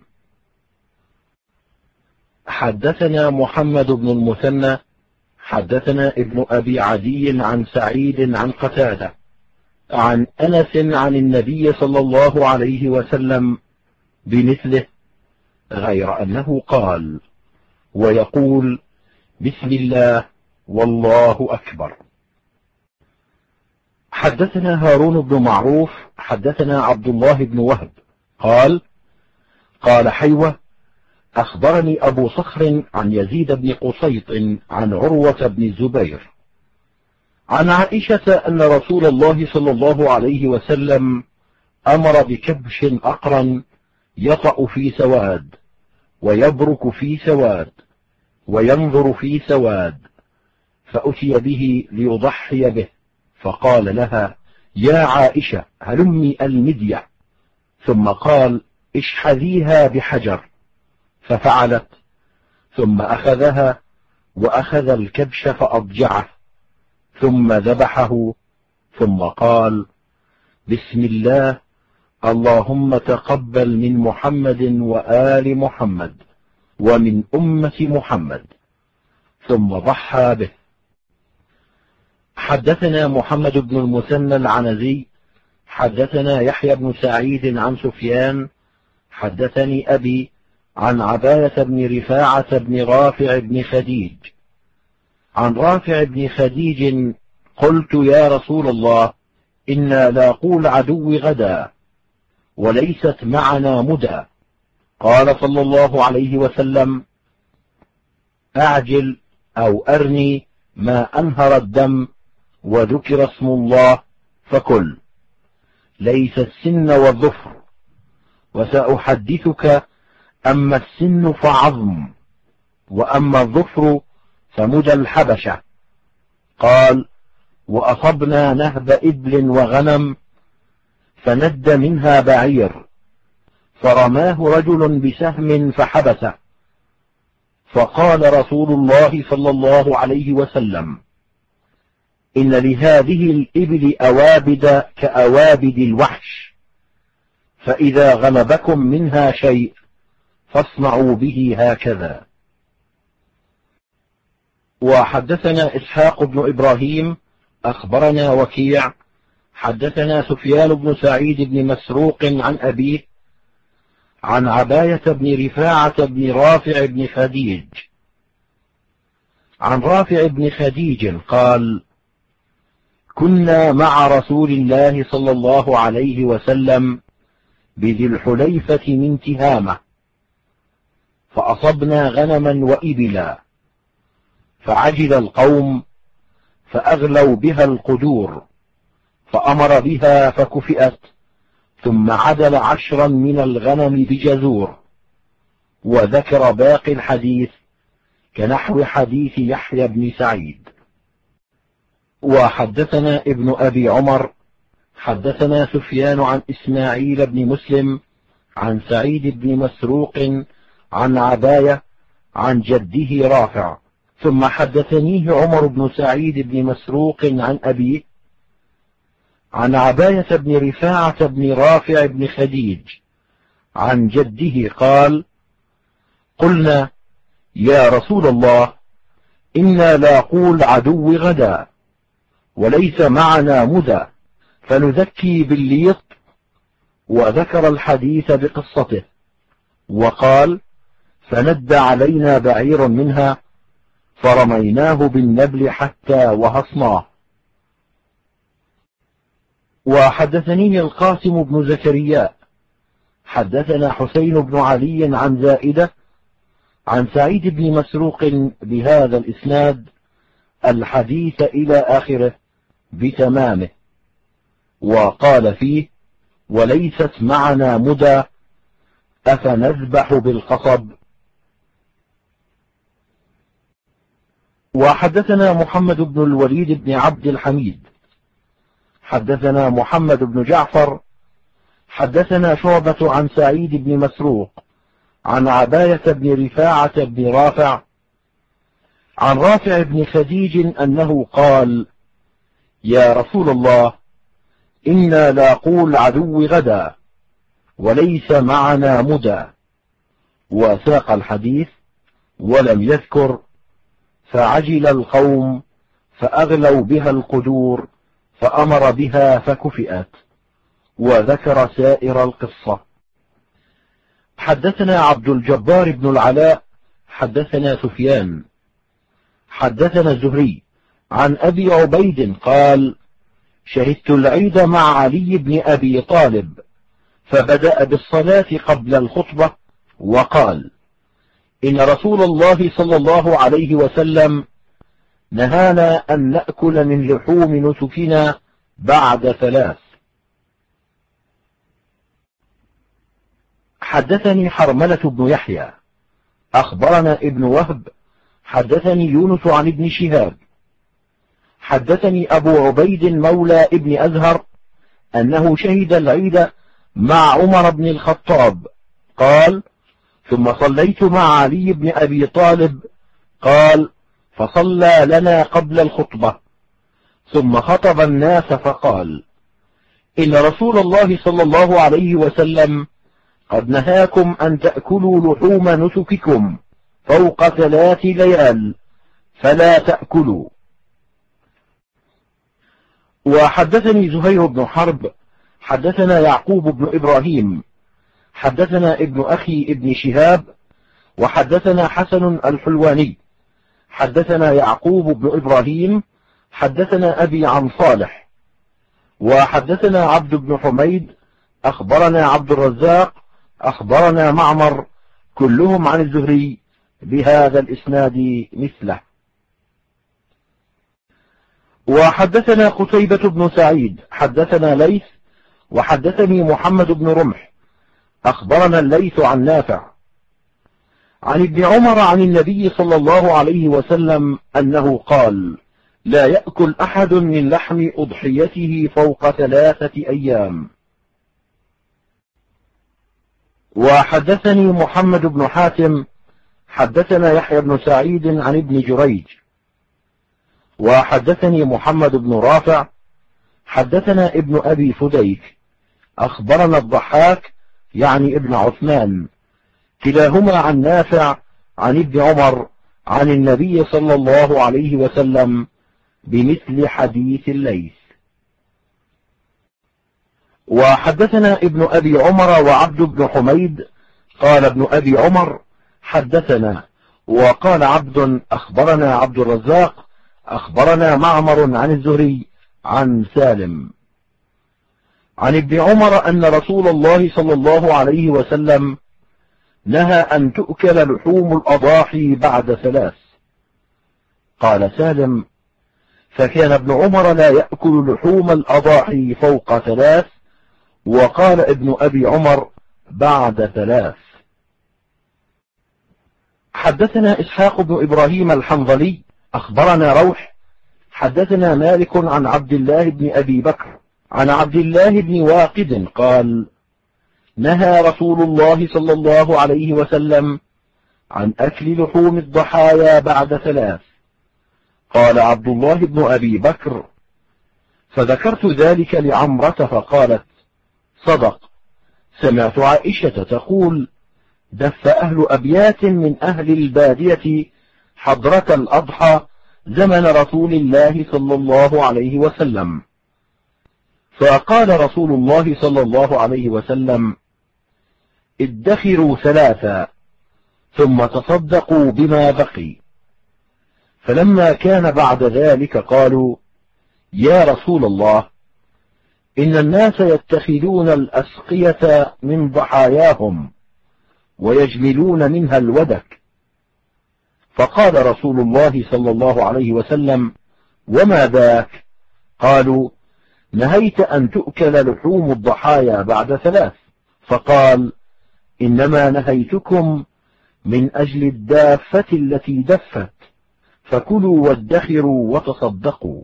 حدثنا محمد بن المثنى حدثنا ابن أبي عدي عن سعيد عن قتادة عن أنس عن النبي صلى الله عليه وسلم بمثله، غير أنه قال: ويقول: بسم الله والله أكبر. حدثنا هارون بن معروف حدثنا عبد الله بن وهب قال: قال حيوة: أخبرني أبو صخر عن يزيد بن قصيط عن عروة بن الزبير عن عائشة أن رسول الله صلى الله عليه وسلم أمر بكبش أقرن يطأ في سواد، ويبرك في سواد، وينظر في سواد، فأتي به ليضحي به، فقال لها: يا عائشة هلمي المدية، ثم قال: اشحذيها بحجر، ففعلت، ثم أخذها وأخذ الكبش فأضجعه، ثم ذبحه، ثم قال: بسم الله، اللهم تقبل من محمد وآل محمد ومن أمة محمد، ثم ضحى به. حدثنا محمد بن المثنى العنزي حدثنا يحيى بن سعيد عن سفيان حدثني أبي عن عباية بن رفاعة بن رافع بن خديج عن رافع بن خديج: قلت: يا رسول الله، إنا لاقول العدو غدا وليست معنا مدى. قال صلى الله عليه وسلم: أعجل أو أرني ما أنهر الدم وذكر اسم الله فكل، ليس السن والظفر، وسأحدثك: أما السن فعظم، وأما الظفر فمدى الحبشة. قال: وأصبنا نهب إبل وغنم، فند منها بعير، فرماه رجل بسهم فحبسه، فقال رسول الله صلى الله عليه وسلم: إن لهذه الإبل أوابد كأوابد الوحش، فإذا غلبكم منها شيء فاصنعوا به هكذا. وحدثنا إسحاق بن إبراهيم أخبرنا وكيع حدثنا سفيان بن سعيد بن مسروق عن أبيه عن عباية بن رفاعة بن رافع بن خديج عن رافع بن خديج قال: كنا مع رسول الله صلى الله عليه وسلم بذي الحليفة من تهامة، فأصبنا غنما وإبلا، فعجل القوم فأغلوا بها القدور، فأمر بها فكفئت، ثم عدل 10 من الغنم بجزور، وذكر باقي الحديث كنحو حديث يحيى بن سعيد. وحدثنا ابن أبي عمر حدثنا سفيان عن إسماعيل بن مسلم عن سعيد بن مسروق عن عباية عن جده رافع، ثم حدثنيه عمر بن سعيد بن مسروق عن أبيه عن عباية بن رفاعة بن رافع بن خديج عن جده قال: قلنا يا رسول الله إنا لاقول عدو غدا وليس معنا مدى فنزكي بالليط، وذكر الحديث بقصته، وقال: فند علينا بعير منها فرميناه بالنبل حتى وهصناه. وحدثني القاسم بن زكريا حدثنا حسين بن علي عن زائدة عن سعيد بن مسروق بهذا الإسناد الحديث إلى آخره بتمامه، وقال فيه: وليست معنا مدى أفنذبح بالقصب. وحدثنا محمد بن الوليد بن عبد الحميد حدثنا محمد بن جعفر حدثنا شعبة عن سعيد بن مسروق عن عباية بن رفاعة بن رافع عن رافع بن خديج أنه قال: يا رسول الله إنا لاقول عدو غدا وليس معنا مدى، وساق الحديث ولم يذكر: فعجل القوم فأغلوا بها القدور فأمر بها فكفئت، وذكر سائر القصة. حدثنا عبد الجبار بن العلاء حدثنا سفيان حدثنا الزهري عن أبي عبيد قال: شهدت العيد مع علي بن أبي طالب فبدأ بالصلاة قبل الخطبة وقال: إن رسول الله صلى الله عليه وسلم نهانا أن نأكل من لحوم نسكنا بعد 3. حدثني حرملة بن يحيى أخبرنا ابن وهب حدثني يونس عن ابن شهاب حدثني أبو عبيد مولى ابن أزهر أنه شهد العيد مع عمر بن الخطاب قال: ثم صليت مع علي بن أبي طالب قال: فصلى لنا قبل الخطبة ثم خطب الناس فقال: إن رسول الله صلى الله عليه وسلم قد نهاكم أن تأكلوا لحوم نسككم فوق 3 ليال فلا تأكلوا. وحدثني زهير بن حرب حدثنا يعقوب بن إبراهيم حدثنا ابن أخي ابن شهاب وحدثنا حسن الحلواني حدثنا يعقوب بن إبراهيم حدثنا أبي عن صالح وحدثنا عبد بن حميد أخبرنا عبد الرزاق أخبرنا معمر كلهم عن الزهري بهذا الإسناد مثله. وحدثنا قتيبة بن سعيد حدثنا ليث وحدثني محمد بن رمح أخبرنا الليث عن نافع عن ابن عمر عن النبي صلى الله عليه وسلم أنه قال: لا يأكل أحد من لحم أضحيته فوق 3 أيام. وحدثني محمد بن حاتم حدثنا يحيى بن سعيد عن ابن جريج وحدثني محمد بن رافع حدثنا ابن أبي فديك أخبرنا الضحاك يعني ابن عثمان كلاهما عن نافع عن ابن عمر عن النبي صلى الله عليه وسلم بمثل حديث الليث. وحدثنا ابن أبي عمر وعبد بن حميد قال ابن أبي عمر حدثنا وقال عبد أخبرنا عبد الرزاق أخبرنا معمر عن الزهري عن سالم عن ابن عمر أن رسول الله صلى الله عليه وسلم نهى أن تؤكل لحوم الأضاحي بعد 3. قال سالم: فكان ابن عمر لا يأكل لحوم الأضاحي فوق 3، وقال ابن أبي عمر بعد 3. حدثنا إسحاق بن إبراهيم الحنظلي أخبرنا روح حدثنا مالك عن عبد الله بن أبي بكر عن عبد الله بن واقد قال: نهى رسول الله صلى الله عليه وسلم عن أكل لحوم الضحايا بعد 3. قال عبد الله بن أبي بكر: فذكرت ذلك لعمرة فقالت: صدق، سمعت عائشة تقول: دف أهل أبيات من أهل البادية حضرة الأضحى زمن رسول الله صلى الله عليه وسلم. فقال رسول الله صلى الله عليه وسلم: ادخروا 3 ثم تصدقوا بما بقي. فلما كان بعد ذلك قالوا: يا رسول الله، إن الناس يتخذون الأسقية من ضحاياهم ويجملون منها الودك. فقال رسول الله صلى الله عليه وسلم: وما ذاك؟ قالوا: نهيت أن تؤكل لحوم الضحايا بعد 3. فقال: إنما نهيتكم من أجل الدافة التي دفت، فكلوا وادخروا وتصدقوا.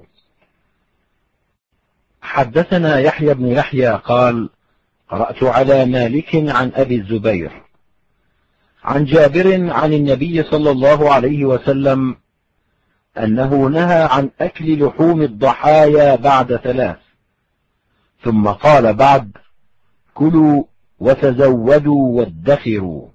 حدثنا يحيى بن يحيى قال: قرأت على مالك عن أبي الزبير عن جابر عن النبي صلى الله عليه وسلم أنه نهى عن أكل لحوم الضحايا بعد 3، ثم قال بعد: كلوا وتزودوا وادخروا.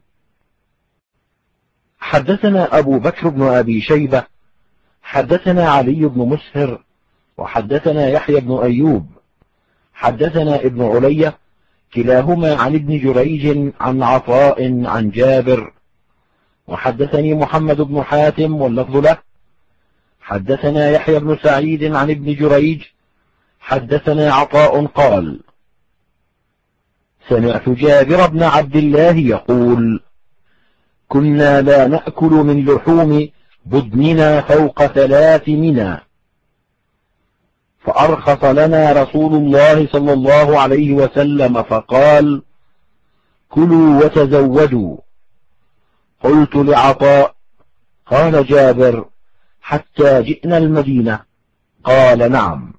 حدثنا أبو بكر بن أبي شيبة حدثنا علي بن مسهر وحدثنا يحيى بن أيوب حدثنا ابن علية كلاهما عن ابن جريج عن عطاء عن جابر. وحدثني محمد بن حاتم واللفظ له حدثنا يحيى بن سعيد عن ابن جريج حدثنا عطاء قال: سمعت جابر بن عبد الله يقول: كنا لا نأكل من لحوم بدننا فوق 3 منا، فأرخص لنا رسول الله صلى الله عليه وسلم فقال: كلوا وتزودوا. قلت لعطاء: قال جابر: حتى جئنا المدينة؟ قال: نعم.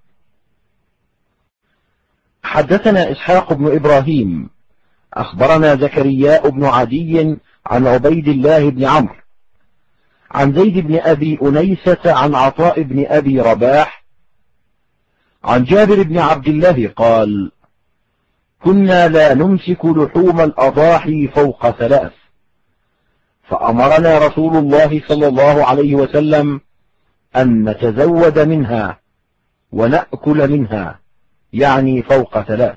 حدثنا إسحاق بن إبراهيم أخبرنا زكرياء بن عدي عن عبيد الله بن عمرو عن زيد بن أبي أنيسة عن عطاء بن أبي رباح عن جابر بن عبد الله قال: كنا لا نمسك لحوم الأضاحي فوق 3، فأمرنا رسول الله صلى الله عليه وسلم أن نتزود منها ونأكل منها، يعني فوق 3.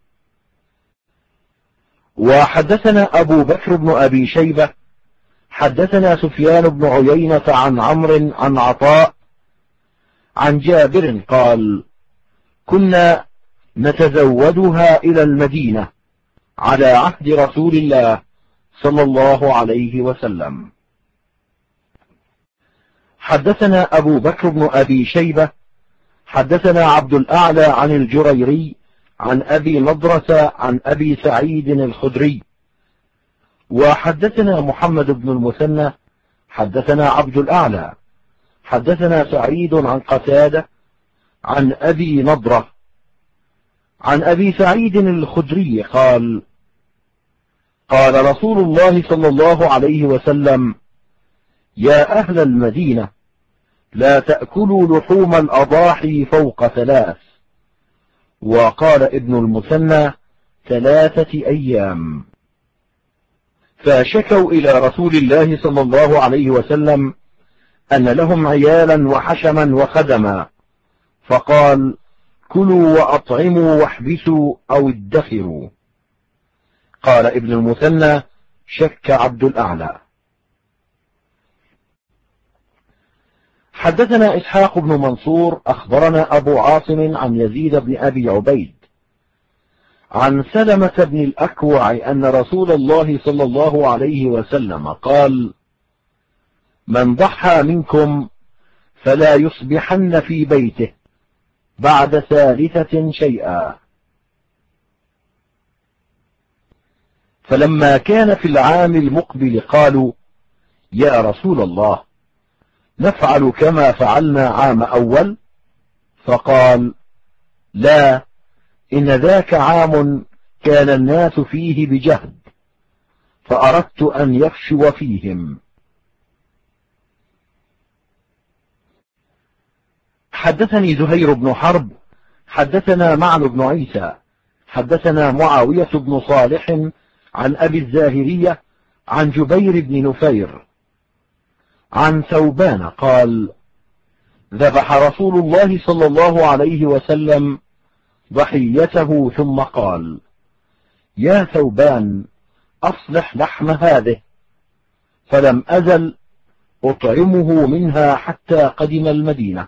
وحدثنا أبو بكر بن أبي شيبة حدثنا سفيان بن عيينة عن عمرو عن عطاء عن جابر قال: كنا نتزودها إلى المدينة على عهد رسول الله صلى الله عليه وسلم. حدثنا أبو بكر بن أبي شيبة حدثنا عبد الأعلى عن الجريري عن أبي نضرة عن أبي سعيد الخدري. وحدثنا محمد بن المثنى حدثنا عبد الأعلى حدثنا سعيد عن قتادة عن أبي نضرة عن أبي سعيد الخدري قال: قال رسول الله صلى الله عليه وسلم: يا أهل المدينة، لا تأكلوا لحوم الأضاحي فوق 3. وقال ابن المثنى: 3 أيام. فشكوا إلى رسول الله صلى الله عليه وسلم أن لهم عيالا وحشما وخدما، فقال: كلوا وأطعموا واحبسوا أو ادخروا. قال ابن المثنى: شك عبد الأعلى. حدثنا إسحاق بن منصور أخبرنا أبو عاصم عن يزيد بن أبي عبيد عن سلمة بن الأكوع أن رسول الله صلى الله عليه وسلم قال: من ضحى منكم فلا يصبحن في بيته بعد 3 شيئا. فلما كان في العام المقبل قالوا: يا رسول الله، نفعل كما فعلنا عام أول؟ فقال: لا، إن ذاك عام كان الناس فيه بجهد، فأردت أن يفشو فيهم. حدثني زهير بن حرب حدثنا معن بن عيسى حدثنا معاوية بن صالح عن أبي الزاهرية عن جبير بن نفير عن ثوبان قال: ذبح رسول الله صلى الله عليه وسلم ضحيته ثم قال: يا ثوبان، أصلح لحم هذه، فلم أزل أطعمه منها حتى قدم المدينة.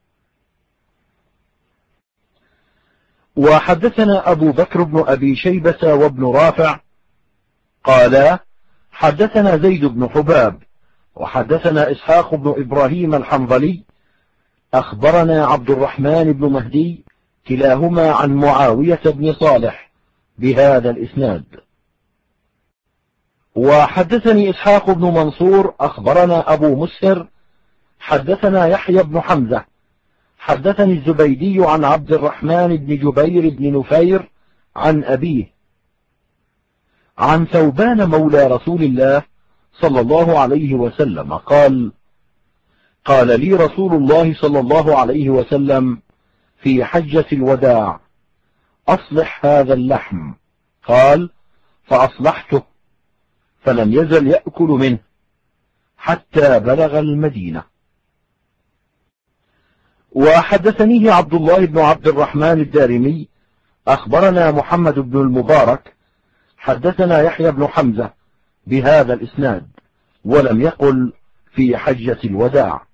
وحدثنا أبو بكر بن أبي شيبة وابن رافع قالا: حدثنا زيد بن حباب وحدثنا إسحاق بن إبراهيم الحنظلي أخبرنا عبد الرحمن بن مهدي كلاهما عن معاوية بن صالح بهذا الإسناد. وحدثني إسحاق بن منصور أخبرنا أبو مسهر حدثنا يحيى بن حمزة حدثني الزبيدي عن عبد الرحمن بن جبير بن نفير عن أبيه عن ثوبان مولى رسول الله صلى الله عليه وسلم قال: قال لي رسول الله صلى الله عليه وسلم في حجة الوداع: أصلح هذا اللحم. قال: فأصلحته، فلم يزل يأكل منه حتى بلغ المدينة. وحدثنيه عبد الله بن عبد الرحمن الدارمي أخبرنا محمد بن المبارك حدثنا يحيى بن حمزة بهذا الإسناد، ولم يقل في حجة الوداع.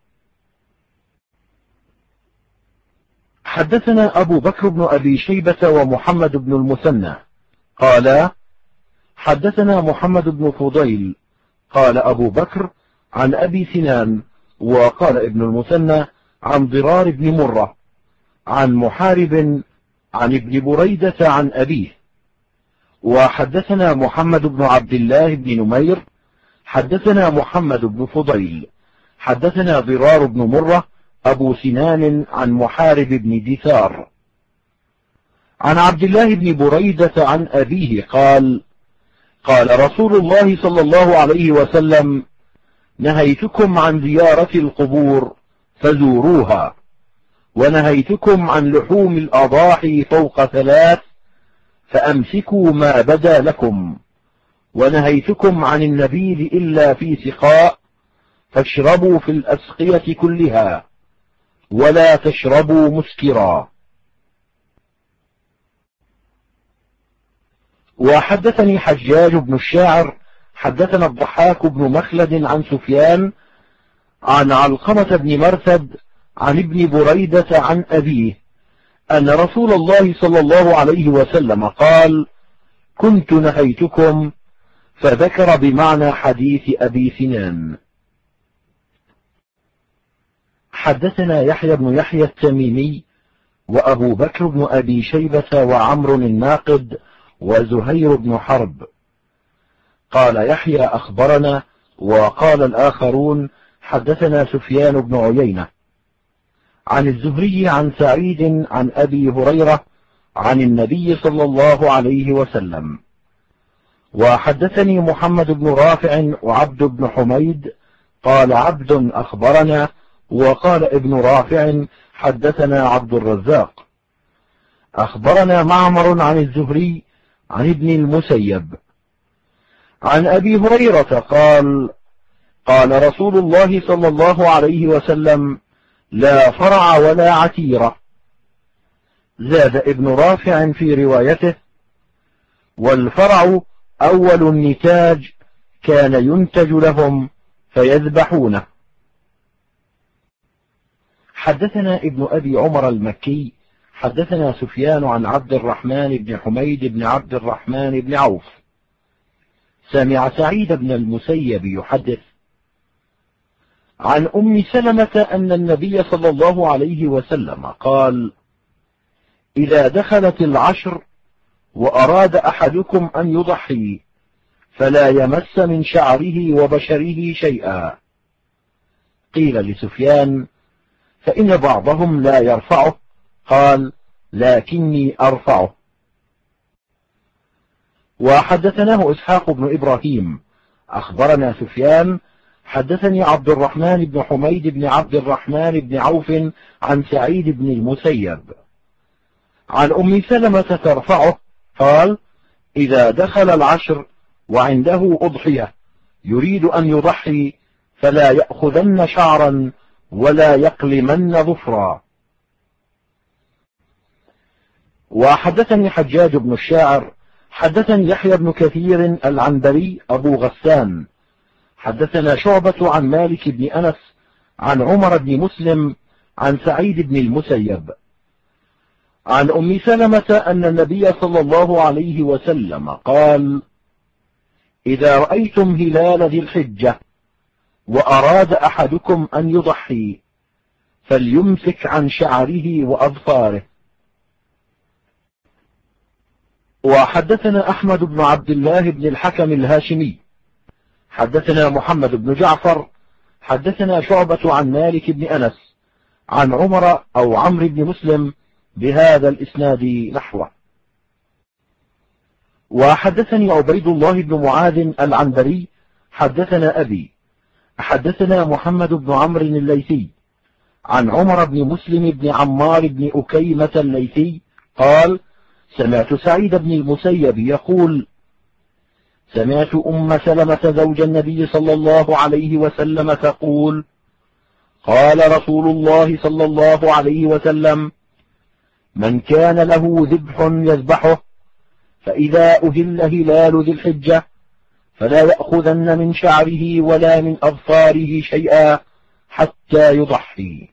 حدثنا أبو بكر بن أبي شيبة ومحمد بن المثنى قالا: حدثنا محمد بن فضيل قال أبو بكر عن أبي سنان، وقال ابن المثنى عن ضرار بن مرة عن محارب عن ابن بريدة عن أبيه. وحدثنا محمد بن عبد الله بن نمير حدثنا محمد بن فضيل حدثنا ضرار بن مرة أبو سنان عن محارب بن دثار عن عبد الله بن بريدة عن أبيه قال: قال رسول الله صلى الله عليه وسلم: نهيتكم عن زيارة القبور فزوروها، ونهيتكم عن لحوم الأضاحي فوق 3 فأمسكوا ما بدا لكم، ونهيتكم عن النبيذ إلا في سقاء فاشربوا في الأسقية كلها، ولا تشربوا مسكرا. وحدثني حجاج بن الشاعر حدثنا الضحاك بن مخلد عن سفيان عن علقمة بن مرثد عن ابن بريدة عن أبيه أن رسول الله صلى الله عليه وسلم قال: كنت نهيتكم، فذكر بمعنى حديث أبي سنان. حدثنا يحيى بن يحيى التميمي وأبو بكر بن أبي شيبة وعمر الناقد وزهير بن حرب. قال يحيى: أخبرنا، وقال الآخرون: حدثنا سفيان بن عيينة عن الزهري عن سعيد عن أبي هريرة عن النبي صلى الله عليه وسلم. وحدثني محمد بن رافع وعبد بن حميد قال عبد: أخبرنا، وقال ابن رافع: حدثنا عبد الرزاق. أخبرنا معمر عن الزهري عن ابن المسيب عن أبي هريرة قال: قال رسول الله صلى الله عليه وسلم: لا فرع ولا عتيرة. زاد ابن رافع في روايته: والفرع أول النتاج كان ينتج لهم فيذبحونه. حدثنا ابن أبي عمر المكي حدثنا سفيان عن عبد الرحمن بن حميد بن عبد الرحمن بن عوف سمع سعيد بن المسيب يحدث عن أم سلمة أن النبي صلى الله عليه وسلم قال: إذا دخلت 10 وأراد أحدكم أن يضحي فلا يمس من شعره وبشره شيئا. قيل لسفيان: فإن بعضهم لا يرفعه، قال: لكني أرفعه. وحدثناه إسحاق بن إبراهيم أخبرنا سفيان حدثني عبد الرحمن بن حميد بن عبد الرحمن بن عوف عن سعيد بن المسيب عن أم سلمة ترفعه، قال: إذا دخل العشر وعنده أضحية يريد أن يضحي فلا يأخذن شعرا ولا يقلمن ظفرا. وحدثني حجاج بن الشاعر حدثني يحيى بن كثير العنبري أبو غسان حدثنا شعبة عن مالك بن أنس عن عمر بن مسلم عن سعيد بن المسيب عن أم سلمة أن النبي صلى الله عليه وسلم قال: إذا رأيتم هلال ذي الحجة وأراد أحدكم أن يضحي فليمسك عن شعره وأظفاره. وحدثنا أحمد بن عبد الله بن الحكم الهاشمي حدثنا محمد بن جعفر حدثنا شعبة عن مالك بن أنس عن عمر أو عمرو بن مسلم بهذا الإسناد نحوه. وحدثني عبيد الله بن معاذ العنبري حدثنا أبي حدثنا محمد بن عمرو الليثي عن عمر بن مسلم بن عمار بن أكيمة الليثي قال: سمعت سعيد بن المسيب يقول: سمعت أم سلمة زوج النبي صلى الله عليه وسلم تقول: قال رسول الله صلى الله عليه وسلم: من كان له ذبح يذبحه فإذا أهل هلال ذي الحجة فلا يأخذن من شعره ولا من أظفاره شيئا حتى يضحي.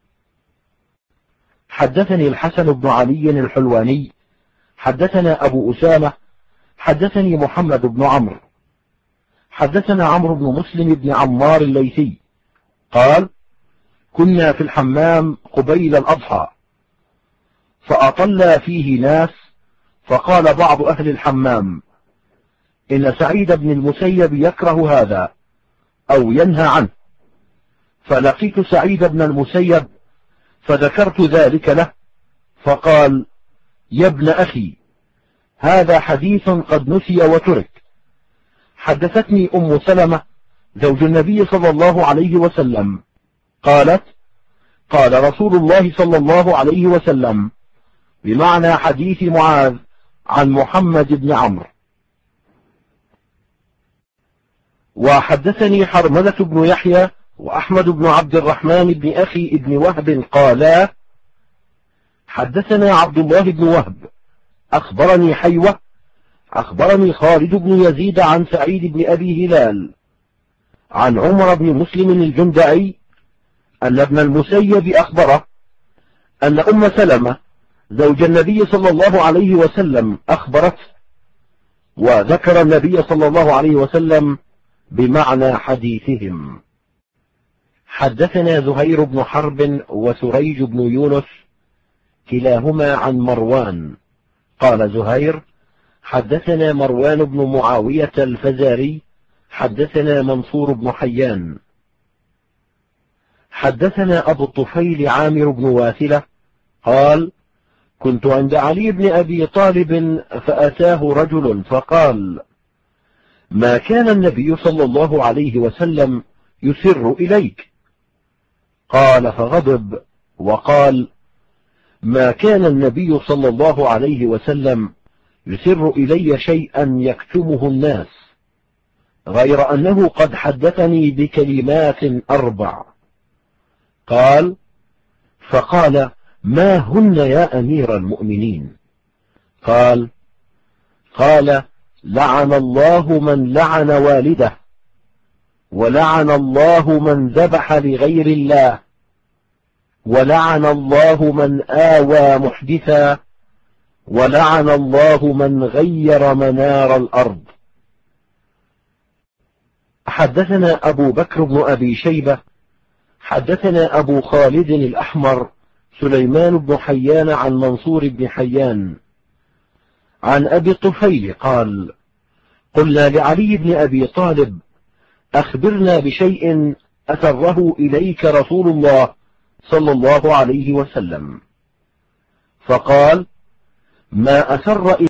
حدثني الحسن بن علي الحلواني حدثنا أبو أسامة حدثني محمد بن عمرو حدثنا عمرو بن مسلم بن عمار الليثي قال: كنا في الحمام قبيل الأضحى فأطلى فيه ناس، فقال بعض أهل الحمام: إن سعيد بن المسيب يكره هذا أو ينهى عنه. فلقيت سعيد بن المسيب فذكرت ذلك له، فقال: يا ابن أخي، هذا حديث قد نسي وترك. حدثتني أم سلمة زوج النبي صلى الله عليه وسلم قالت: قال رسول الله صلى الله عليه وسلم بمعنى حديث معاذ عن محمد بن عمرو. وحدثني حرملة بن يحيى وأحمد بن عبد الرحمن بن أخي ابن وهب قالا: حدثنا عبد الله بن وهب أخبرني حيوة أخبرني خالد بن يزيد عن سعيد بن أبي هلال عن عمر بن مسلم الجندعي أن ابن المسيب أخبره أن أم سلمة زوج النبي صلى الله عليه وسلم أخبرته، وذكر النبي صلى الله عليه وسلم بمعنى حديثهم. حدثنا زهير بن حرب وسريج بن يونس كلاهما عن مروان قال زهير: حدثنا مروان بن معاوية الفزاري حدثنا منصور بن حيان حدثنا أبو الطفيل عامر بن واثلة قال: كنت عند علي بن أبي طالب فأتاه رجل فقال: ما كان النبي صلى الله عليه وسلم يسر إليك؟ قال فغضب وقال: ما كان النبي صلى الله عليه وسلم يسر إلي شيئا يكتمه الناس، غير أنه قد حدثني بكلمات 4. قال: فقال: ما هن يا أمير المؤمنين؟ قال: لعن الله من لعن والده، ولعن الله من ذبح لغير الله، ولعن الله من آوى محدثا، ولعن الله من غير منار الأرض. حدثنا أبو بكر بن أبي شيبة حدثنا أبو خالد الأحمر سليمان بن حيان عن منصور بن حيان عن أبي الطفيل قال: قلنا لعلي بن أبي طالب: أخبرنا بشيء أسره إليك رسول الله صلى الله عليه وسلم. فقال: ما أسر